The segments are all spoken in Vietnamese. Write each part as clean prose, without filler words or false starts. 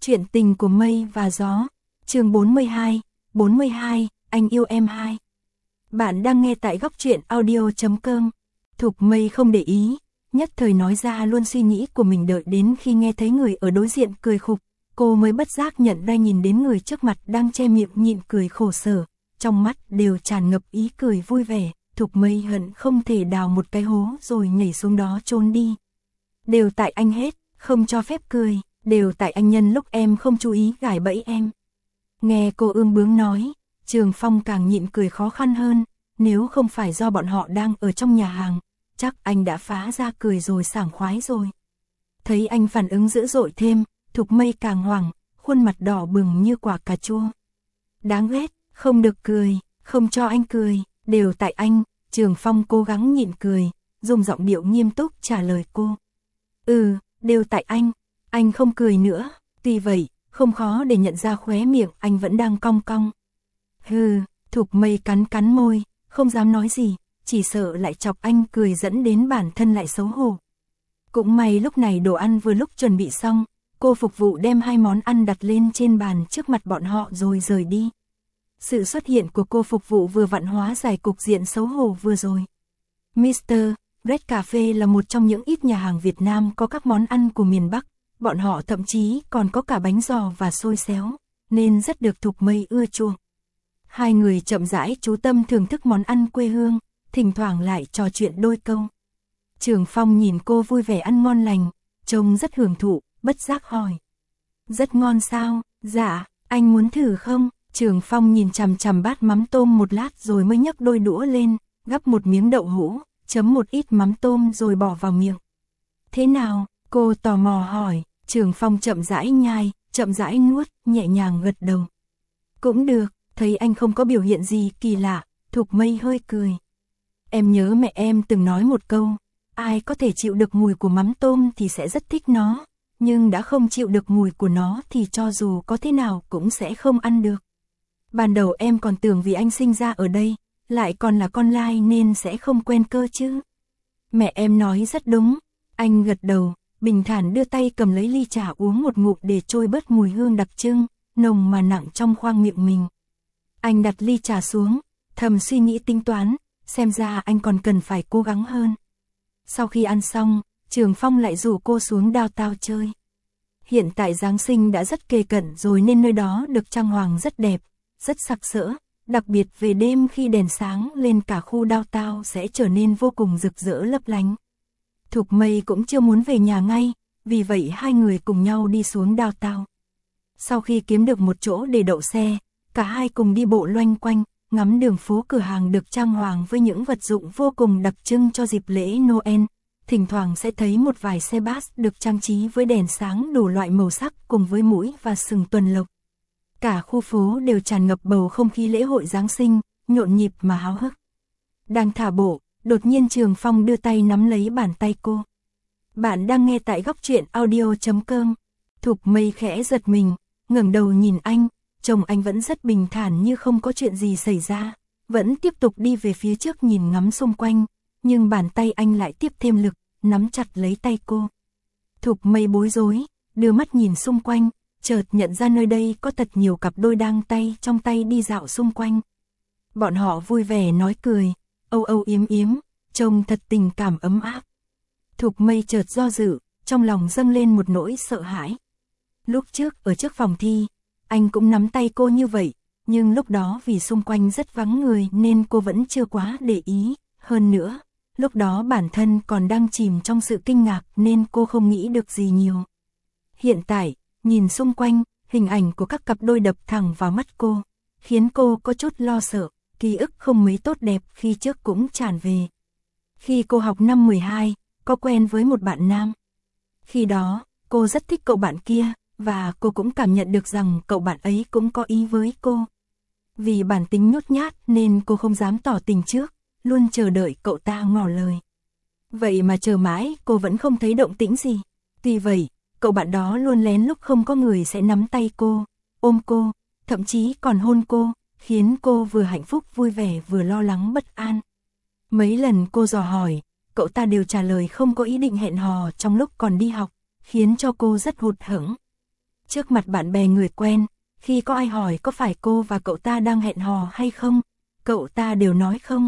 Chuyện tình của mây và gió. Chương 42, anh yêu em 2. Bạn đang nghe tại góc truyện audio.com. Thục Mây không để ý, nhất thời nói ra luôn suy nghĩ của mình, đợi đến khi nghe thấy người ở đối diện cười khục, cô mới bất giác nhận ra nhìn đến người trước mặt đang che miệng nhịn cười khổ sở, trong mắt đều tràn ngập ý cười vui vẻ. Thục Mây hận không thể đào một cái hố rồi nhảy xuống đó trốn đi. Đều tại anh hết, không cho phép cười, đều tại anh nhân lúc em không chú ý gài bẫy em. Nghe cô ương bướng nói, Trường Phong càng nhịn cười khó khăn hơn, nếu không phải do bọn họ đang ở trong nhà hàng, chắc anh đã phá ra cười rồi sảng khoái rồi. Thấy anh phản ứng dữ dội thêm, Thục Mây càng hoảng, khuôn mặt đỏ bừng như quả cà chua. Đáng ghét, không được cười, không cho anh cười, đều tại anh. Trường Phong cố gắng nhịn cười, dùng giọng điệu nghiêm túc trả lời cô. Đều tại anh không cười nữa. Tuy vậy, không khó để nhận ra khóe miệng anh vẫn đang cong cong. Thục Mây cắn cắn môi, không dám nói gì, chỉ sợ lại chọc anh cười dẫn đến bản thân lại xấu hổ. Cũng may lúc này đồ ăn vừa lúc chuẩn bị xong, cô phục vụ đem 2 món ăn đặt lên trên bàn trước mặt bọn họ rồi rời đi. Sự xuất hiện của cô phục vụ vừa vặn hóa giải cục diện xấu hổ vừa rồi. Mr. Red Cafe là một trong những ít nhà hàng Việt Nam có các món ăn của miền Bắc, bọn họ thậm chí còn có cả bánh giò và xôi xéo, nên rất được Thục Mây ưa chuộng. Hai người chậm rãi chú tâm thưởng thức món ăn quê hương, thỉnh thoảng lại trò chuyện đôi câu. Trường Phong nhìn cô vui vẻ ăn ngon lành, trông rất hưởng thụ, bất giác hỏi. Rất ngon sao? Dạ, anh muốn thử không? Trường Phong nhìn chằm chằm bát mắm tôm một lát rồi mới nhấc đôi đũa lên, gắp một miếng đậu hũ, chấm một ít mắm tôm rồi bỏ vào miệng. Thế nào? Cô tò mò hỏi. Trường Phong chậm rãi nhai, chậm rãi nuốt, nhẹ nhàng gật đầu. Cũng được. Thấy anh không có biểu hiện gì kỳ lạ, Thục Mây hơi cười. Em nhớ mẹ em từng nói một câu, ai có thể chịu được mùi của mắm tôm thì sẽ rất thích nó, nhưng đã không chịu được mùi của nó thì cho dù có thế nào cũng sẽ không ăn được. Ban đầu em còn tưởng vì anh sinh ra ở đây, lại còn là con lai nên sẽ không quen cơ chứ. Mẹ em nói rất đúng. Anh gật đầu, bình thản đưa tay cầm lấy ly trà uống một ngụm để trôi bớt mùi hương đặc trưng, nồng mà nặng trong khoang miệng mình. Anh đặt ly trà xuống, thầm suy nghĩ tính toán, xem ra anh còn cần phải cố gắng hơn. Sau khi ăn xong, Trường Phong lại rủ cô xuống downtown chơi. Hiện tại Giáng sinh đã rất kề cận rồi nên nơi đó được trang hoàng rất đẹp, rất sặc sỡ, đặc biệt về đêm khi đèn sáng lên cả khu downtown sẽ trở nên vô cùng rực rỡ lấp lánh. Thục Mây cũng chưa muốn về nhà ngay, vì vậy hai người cùng nhau đi xuống downtown. Sau khi kiếm được một chỗ để đậu xe, cả hai cùng đi bộ loanh quanh, ngắm đường phố cửa hàng được trang hoàng với những vật dụng vô cùng đặc trưng cho dịp lễ Noel. Thỉnh thoảng sẽ thấy một vài xe bus được trang trí với đèn sáng đủ loại màu sắc cùng với mũi và sừng tuần lộc. Cả khu phố đều tràn ngập bầu không khí lễ hội Giáng sinh, nhộn nhịp mà háo hức. Đang thả bộ, đột nhiên Trường Phong đưa tay nắm lấy bàn tay cô. Bạn đang nghe tại góc truyện audio.com. Thục Mây khẽ giật mình, ngẩng đầu nhìn anh. Chồng anh vẫn rất bình thản như không có chuyện gì xảy ra, vẫn tiếp tục đi về phía trước nhìn ngắm xung quanh, nhưng bàn tay anh lại tiếp thêm lực, nắm chặt lấy tay cô. Thục Mây bối rối, đưa mắt nhìn xung quanh, chợt nhận ra nơi đây có thật nhiều cặp đôi đang tay trong tay đi dạo xung quanh. Bọn họ vui vẻ nói cười, âu âu yếm yếm, trông thật tình cảm ấm áp. Thục Mây chợt do dự, trong lòng dâng lên một nỗi sợ hãi. Lúc trước ở trước phòng thi, anh cũng nắm tay cô như vậy, nhưng lúc đó vì xung quanh rất vắng người nên cô vẫn chưa quá để ý. Hơn nữa, lúc đó bản thân còn đang chìm trong sự kinh ngạc nên cô không nghĩ được gì nhiều. Hiện tại, nhìn xung quanh, hình ảnh của các cặp đôi đập thẳng vào mắt cô, khiến cô có chút lo sợ, ký ức không mấy tốt đẹp khi trước cũng tràn về. Khi cô học năm 12, có quen với một bạn nam. Khi đó, cô rất thích cậu bạn kia. Và cô cũng cảm nhận được rằng cậu bạn ấy cũng có ý với cô. Vì bản tính nhút nhát nên cô không dám tỏ tình trước, luôn chờ đợi cậu ta ngỏ lời. Vậy mà chờ mãi cô vẫn không thấy động tĩnh gì. Tuy vậy, cậu bạn đó luôn lén lúc không có người sẽ nắm tay cô, ôm cô, thậm chí còn hôn cô, khiến cô vừa hạnh phúc vui vẻ vừa lo lắng bất an. Mấy lần cô dò hỏi, cậu ta đều trả lời không có ý định hẹn hò trong lúc còn đi học, khiến cho cô rất hụt hẫng. trước mặt bạn bè người quen, khi có ai hỏi có phải cô và cậu ta đang hẹn hò hay không, cậu ta đều nói không.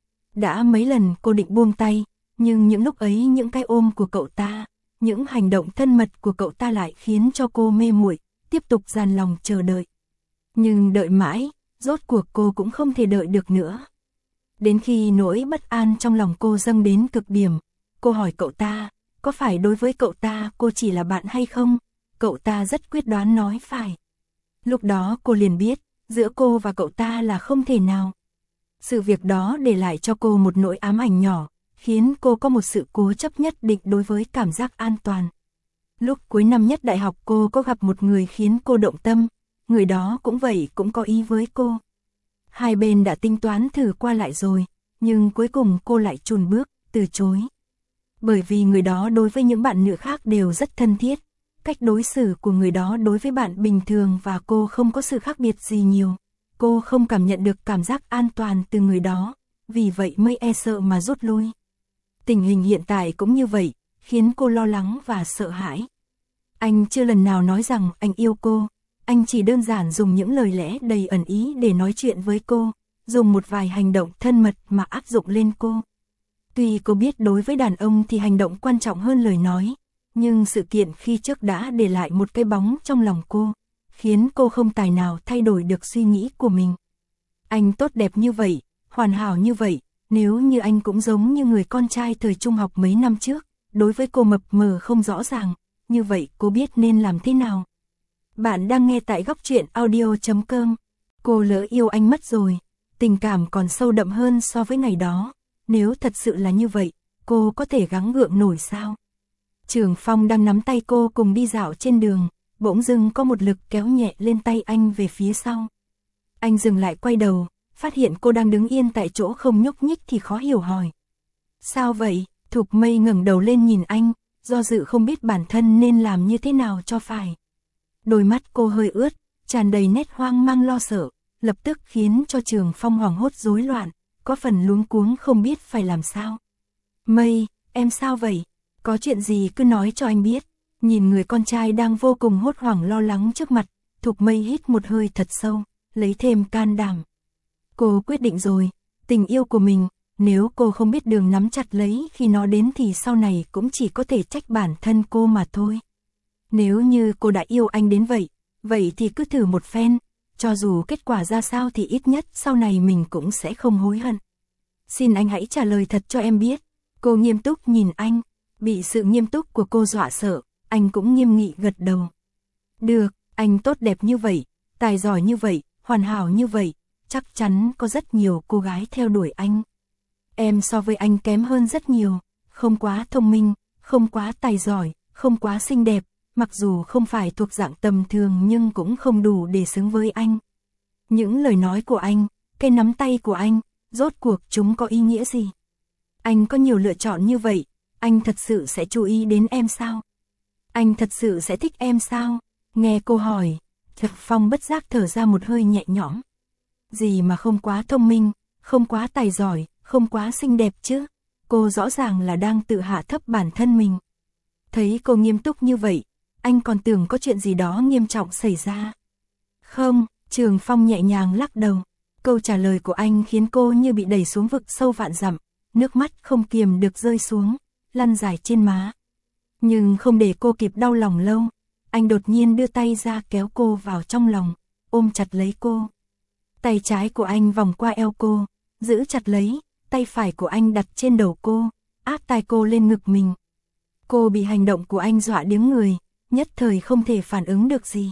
Đã mấy lần cô định buông tay, nhưng những lúc ấy những cái ôm của cậu ta, những hành động thân mật của cậu ta lại khiến cho cô mê muội, tiếp tục dằn lòng chờ đợi. Nhưng đợi mãi, rốt cuộc cô cũng không thể đợi được nữa. Đến khi nỗi bất an trong lòng cô dâng đến cực điểm, cô hỏi cậu ta, có phải đối với cậu ta cô chỉ là bạn hay không? Cậu ta rất quyết đoán nói phải. Lúc đó cô liền biết, giữa cô và cậu ta là không thể nào. Sự việc đó để lại cho cô một nỗi ám ảnh nhỏ, khiến cô có một sự cố chấp nhất định đối với cảm giác an toàn. Lúc cuối năm nhất đại học cô có gặp một người khiến cô động tâm, người đó cũng vậy, cũng có ý với cô. Hai bên đã tính toán thử qua lại rồi, nhưng cuối cùng cô lại chùn bước, từ chối. Bởi vì người đó đối với những bạn nữ khác đều rất thân thiết, cách đối xử của người đó đối với bạn bình thường và cô không có sự khác biệt gì nhiều. Cô không cảm nhận được cảm giác an toàn từ người đó, vì vậy mới e sợ mà rút lui. Tình hình hiện tại cũng như vậy, khiến cô lo lắng và sợ hãi. Anh chưa lần nào nói rằng anh yêu cô, anh chỉ đơn giản dùng những lời lẽ đầy ẩn ý để nói chuyện với cô, dùng một vài hành động thân mật mà áp dụng lên cô. Tuy cô biết đối với đàn ông thì hành động quan trọng hơn lời nói, nhưng sự kiện khi trước đã để lại một cái bóng trong lòng cô, khiến cô không tài nào thay đổi được suy nghĩ của mình. Anh tốt đẹp như vậy, hoàn hảo như vậy, nếu như anh cũng giống như người con trai thời trung học mấy năm trước, đối với cô mập mờ không rõ ràng, như vậy cô biết nên làm thế nào. Bạn đang nghe tại góc truyện audio.com. Cô lỡ yêu anh mất rồi, tình cảm còn sâu đậm hơn so với ngày đó. Nếu thật sự là như vậy, cô có thể gắng gượng nổi sao? Trường Phong đang nắm tay cô cùng đi dạo trên đường, bỗng dưng có một lực kéo nhẹ lên tay anh về phía sau. Anh dừng lại quay đầu, phát hiện cô đang đứng yên tại chỗ không nhúc nhích thì khó hiểu hỏi. Sao vậy? Thục Mây ngẩng đầu lên nhìn anh, do dự không biết bản thân nên làm như thế nào cho phải. Đôi mắt cô hơi ướt, tràn đầy nét hoang mang lo sợ, lập tức khiến cho Trường Phong hoảng hốt rối loạn, có phần luống cuống không biết phải làm sao. Mây, em sao vậy? Có chuyện gì cứ nói cho anh biết. Nhìn người con trai đang vô cùng hốt hoảng lo lắng trước mặt, Thục Mây hít một hơi thật sâu, lấy thêm can đảm. Cô quyết định rồi, tình yêu của mình, nếu cô không biết đường nắm chặt lấy khi nó đến thì sau này cũng chỉ có thể trách bản thân cô mà thôi. Nếu như cô đã yêu anh đến vậy, vậy thì cứ thử một phen, cho dù kết quả ra sao thì ít nhất sau này mình cũng sẽ không hối hận. Xin anh hãy trả lời thật cho em biết. Cô nghiêm túc nhìn anh, bị sự nghiêm túc của cô dọa sợ, anh cũng nghiêm nghị gật đầu. Được, anh tốt đẹp như vậy, tài giỏi như vậy, hoàn hảo như vậy, chắc chắn có rất nhiều cô gái theo đuổi anh. Em so với anh kém hơn rất nhiều, không quá thông minh, không quá tài giỏi, không quá xinh đẹp, mặc dù không phải thuộc dạng tầm thường nhưng cũng không đủ để xứng với anh. Những lời nói của anh, cái nắm tay của anh, rốt cuộc chúng có ý nghĩa gì? Anh có nhiều lựa chọn như vậy, anh thật sự sẽ chú ý đến em sao? Anh thật sự sẽ thích em sao? Nghe cô hỏi, Thực Phong bất giác thở ra một hơi nhẹ nhõm. Gì mà không quá thông minh, không quá tài giỏi, không quá xinh đẹp chứ? Cô rõ ràng là đang tự hạ thấp bản thân mình. Thấy cô nghiêm túc như vậy, anh còn tưởng có chuyện gì đó nghiêm trọng xảy ra. Không, Trường Phong nhẹ nhàng lắc đầu. Câu trả lời của anh khiến cô như bị đẩy xuống vực sâu vạn dặm, nước mắt không kiềm được rơi xuống, lăn dài trên má. Nhưng không để cô kịp đau lòng lâu, anh đột nhiên đưa tay ra kéo cô vào trong lòng, ôm chặt lấy cô. Tay trái của anh vòng qua eo cô, giữ chặt lấy, tay phải của anh đặt trên đầu cô, áp tai cô lên ngực mình. Cô bị hành động của anh dọa điếng người, nhất thời không thể phản ứng được gì.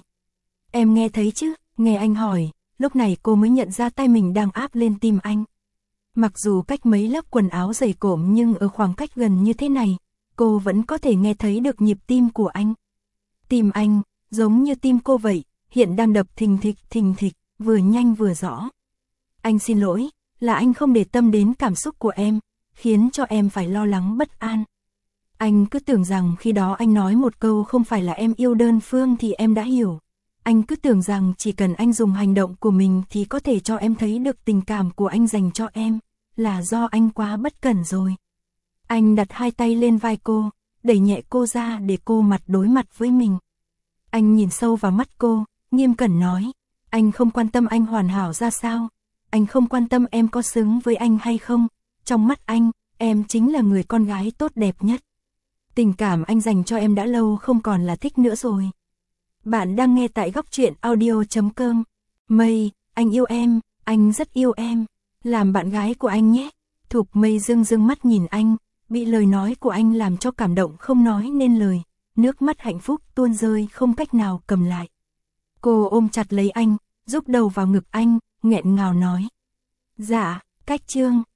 Em nghe thấy chứ? Nghe anh hỏi, lúc này cô mới nhận ra tay mình đang áp lên tim anh. Mặc dù cách mấy lớp quần áo dày cộm nhưng ở khoảng cách gần như thế này, cô vẫn có thể nghe thấy được nhịp tim của anh. Tim anh, giống như tim cô vậy, hiện đang đập thình thịch, vừa nhanh vừa rõ. Anh xin lỗi, là anh không để tâm đến cảm xúc của em, khiến cho em phải lo lắng bất an. Anh cứ tưởng rằng khi đó anh nói một câu không phải là em yêu đơn phương thì em đã hiểu. Anh cứ tưởng rằng chỉ cần anh dùng hành động của mình thì có thể cho em thấy được tình cảm của anh dành cho em, là do anh quá bất cẩn rồi. Anh đặt hai tay lên vai cô, đẩy nhẹ cô ra để cô mặt đối mặt với mình. Anh nhìn sâu vào mắt cô, nghiêm cẩn nói. Anh không quan tâm anh hoàn hảo ra sao. Anh không quan tâm em có xứng với anh hay không. Trong mắt anh, em chính là người con gái tốt đẹp nhất. Tình cảm anh dành cho em đã lâu không còn là thích nữa rồi. Bạn đang nghe tại góc truyện audio.com. Mây, anh yêu em, anh rất yêu em. Làm bạn gái của anh nhé. Thục Mây dương mắt nhìn anh, bị lời nói của anh làm cho cảm động không nói nên lời. Nước mắt hạnh phúc tuôn rơi không cách nào cầm lại. Cô ôm chặt lấy anh, giúp đầu vào ngực anh, nghẹn ngào nói. Dạ, Cách Trương.